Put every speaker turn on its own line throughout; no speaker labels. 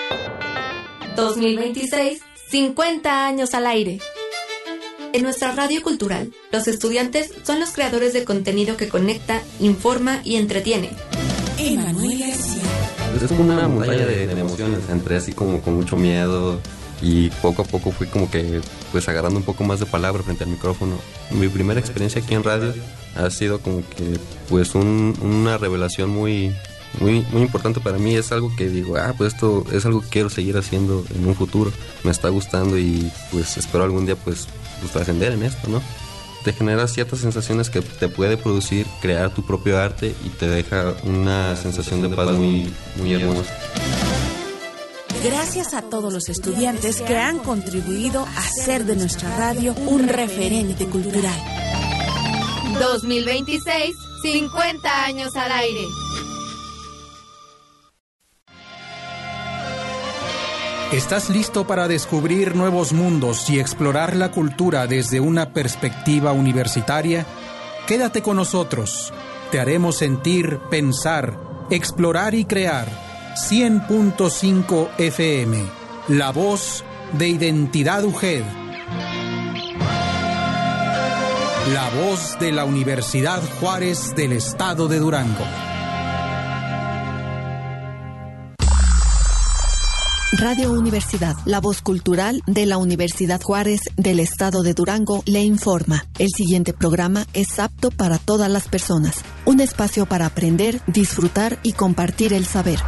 2026, 50 años al aire. En nuestra radio cultural, los estudiantes son los creadores de contenido que conecta, informa y entretiene.
Emanuel García.
Es como una montaña de emociones. Entré así como con mucho miedo y poco a poco fui como que pues agarrando un poco más de palabra frente al micrófono. Mi primera experiencia aquí en radio ha sido como que pues una revelación muy importante para mí. Es algo que digo, pues esto es algo que quiero seguir haciendo en un futuro. Me está gustando y pues espero algún día pues trascender en esto, ¿no? Te genera ciertas sensaciones que te puede producir crear tu propio arte y te deja una sensación de paz muy hermosa.
Gracias a todos los estudiantes que han contribuido a hacer de nuestra radio un referente cultural.
2026, 50 años al aire.
¿Estás listo para descubrir nuevos mundos y explorar la cultura desde una perspectiva universitaria? Quédate con nosotros. Te haremos sentir, pensar, explorar y crear. 100.5 FM. La voz de Identidad UGED. La voz de la Universidad Juárez del Estado de Durango.
Radio Universidad, la voz cultural de la Universidad Juárez del Estado de Durango, le informa. El siguiente programa es apto para todas las personas. Un espacio para aprender, disfrutar y compartir el saber.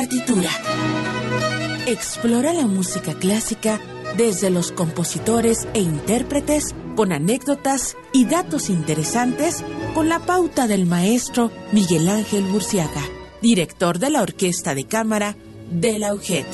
partitura. Explora la música clásica desde los compositores e intérpretes, con anécdotas y datos interesantes, con la pauta del maestro Miguel Ángel Burciaga, director de la Orquesta de Cámara de la UGED.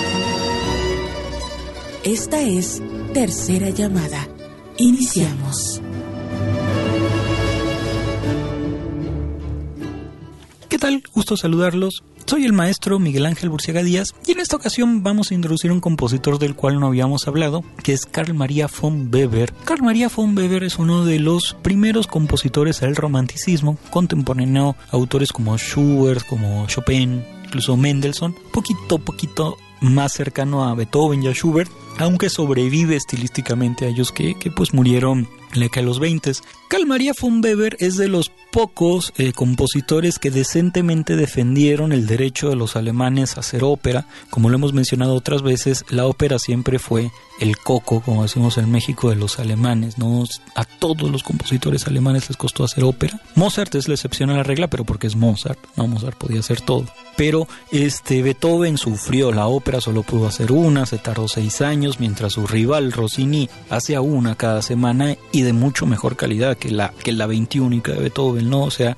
Esta es Tercera Llamada. Iniciamos.
¿Qué tal? Gusto saludarlos. Soy el maestro Miguel Ángel Burciaga Díaz y en esta ocasión vamos a introducir un compositor del cual no habíamos hablado, que es Carl Maria von Weber. Carl Maria von Weber es uno de los primeros compositores del romanticismo, contemporáneo a autores como Schubert, como Chopin, incluso Mendelssohn, poquito más cercano a Beethoven y a Schubert, aunque sobrevive estilísticamente a ellos que pues murieron en la década de los 20. Carl Maria von Weber es de los pocos compositores que decentemente defendieron el derecho de los alemanes a hacer ópera. Como lo hemos mencionado otras veces, la ópera siempre fue el coco, como decimos en México, de los alemanes, ¿no? A todos los compositores alemanes les costó hacer ópera. Mozart es la excepción a la regla, pero porque es Mozart, ¿no? Mozart podía hacer todo. Pero Beethoven sufrió la ópera, solo pudo hacer una, se tardó 6 años, mientras su rival Rossini hacía una cada semana y de mucho mejor calidad que la 21 de Beethoven, ¿no? O sea,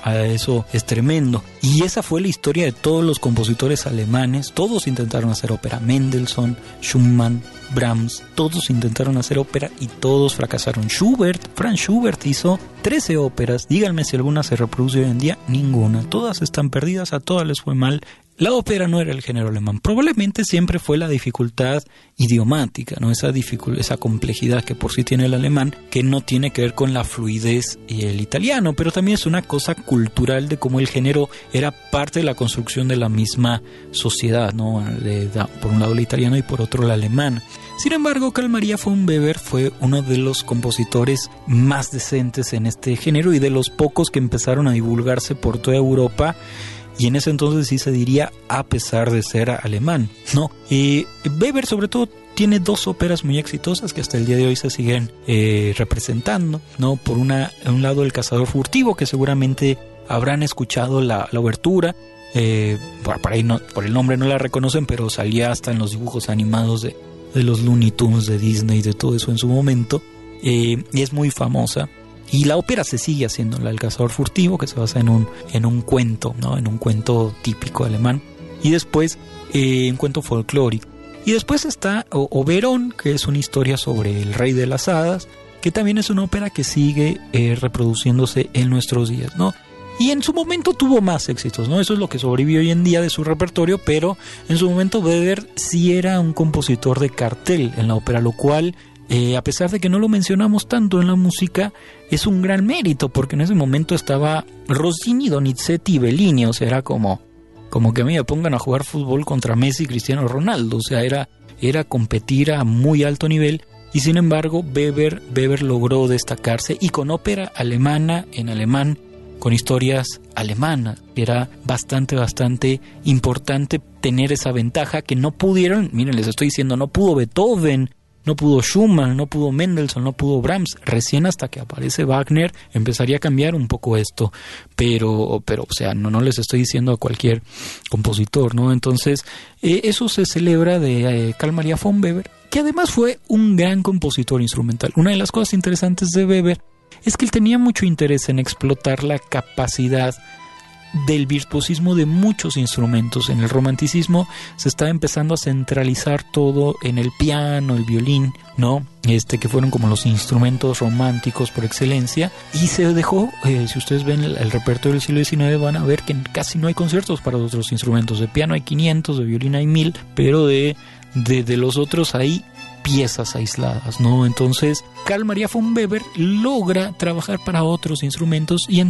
eso es tremendo. Y esa fue la historia de todos los compositores alemanes. Todos intentaron hacer ópera. Mendelssohn, Schumann, Brahms, todos intentaron hacer ópera y todos fracasaron. Franz Schubert hizo 13 óperas. Díganme si alguna se reproduce hoy en día. Ninguna. Todas están perdidas, a todas les fue mal. La ópera no era el género alemán. Probablemente siempre fue la dificultad idiomática, ¿no? Esa complejidad que por sí tiene el alemán, que no tiene que ver con la fluidez y el italiano, pero también es una cosa cultural de cómo el género era parte de la construcción de la misma sociedad, ¿no? Por un lado el italiano y por otro el alemán. Sin embargo, Carl Maria von Weber fue uno de los compositores más decentes en este género y de los pocos que empezaron a divulgarse por toda Europa. Y en ese entonces sí se diría a pesar de ser alemán, ¿no? Weber sobre todo tiene 2 óperas muy exitosas que hasta el día de hoy se siguen representando, ¿no? Por un lado El Cazador Furtivo, que seguramente habrán escuchado la obertura. Por el nombre no la reconocen, pero salía hasta en los dibujos animados de los Looney Tunes de Disney, de todo eso en su momento. Y es muy famosa. Y la ópera se sigue haciendo, la del Cazador Furtivo, que se basa en un cuento, ¿no? En un cuento típico alemán. Y después un cuento folclórico. Y después está Oberon, que es una historia sobre el rey de las hadas, que también es una ópera que sigue reproduciéndose en nuestros días, ¿no? Y en su momento tuvo más éxitos, ¿no? Eso es lo que sobrevive hoy en día de su repertorio, pero en su momento Weber sí era un compositor de cartel en la ópera, lo cual, a pesar de que no lo mencionamos tanto en la música, es un gran mérito, porque en ese momento estaba Rossini, Donizetti y Bellini, o sea, era como que a mí me pongan a jugar fútbol contra Messi y Cristiano Ronaldo, o sea, era competir a muy alto nivel, y sin embargo Weber logró destacarse, y con ópera alemana, en alemán, con historias alemanas. Era bastante importante tener esa ventaja que no pudieron, miren, les estoy diciendo, no pudo Beethoven, no pudo Schumann, no pudo Mendelssohn, no pudo Brahms. Recién hasta que aparece Wagner empezaría a cambiar un poco esto. Pero o sea, no les estoy diciendo a cualquier compositor, ¿no? Entonces, eso se celebra de Carl Maria von Weber, que además fue un gran compositor instrumental. Una de las cosas interesantes de Weber es que él tenía mucho interés en explotar la capacidad del virtuosismo de muchos instrumentos. En el romanticismo se estaba empezando a centralizar todo en el piano, el violín, ¿no? Que fueron como los instrumentos románticos por excelencia, y se dejó, si ustedes ven el repertorio del siglo XIX, van a ver que casi no hay conciertos para otros instrumentos. De piano hay 500, de violín hay 1000, pero de los otros hay piezas aisladas, ¿no? Entonces, Carl Maria von Weber logra trabajar para otros instrumentos y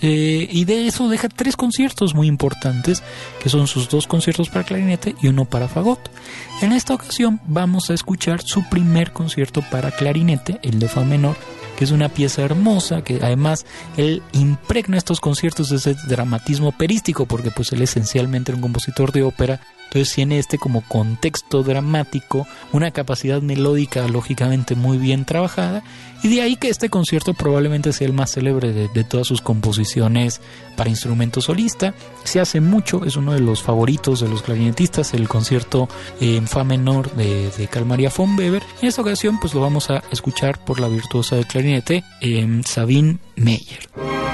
de eso deja 3 conciertos muy importantes, que son sus 2 conciertos para clarinete y 1 para fagot. En esta ocasión vamos a escuchar su primer concierto para clarinete, el de fa menor, que es una pieza hermosa, que además él impregna estos conciertos de ese dramatismo operístico, porque pues él esencialmente era un compositor de ópera. Entonces tiene como contexto dramático, una capacidad melódica lógicamente muy bien trabajada, y de ahí que este concierto probablemente sea el más célebre de todas sus composiciones para instrumento solista. Se hace mucho, es uno de los favoritos de los clarinetistas, el concierto en fa menor de Carl Maria von Weber. En esta ocasión pues lo vamos a escuchar por la virtuosa de clarinete Sabine Meyer.